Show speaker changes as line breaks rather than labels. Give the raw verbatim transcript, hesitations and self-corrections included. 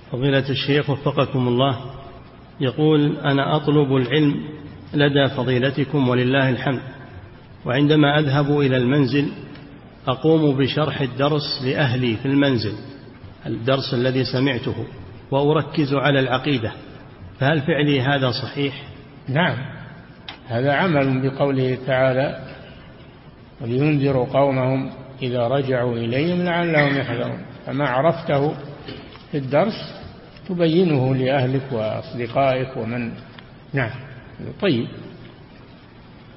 فضيلة الشيخ وفقكم الله، يقول: أنا أطلب العلم لدى فضيلتكم ولله الحمد، وعندما أذهب إلى المنزل أقوم بشرح الدرس لأهلي في المنزل، الدرس الذي سمعته، وأركز على العقيدة، فهل فعلي هذا صحيح؟
نعم، هذا عمل بقوله تعالى: ولينذروا قومهم إذا رجعوا إليهم لعلهم يحذرون. فما عرفته في الدرس تبينه لأهلك وأصدقائك ومن. نعم، طيب.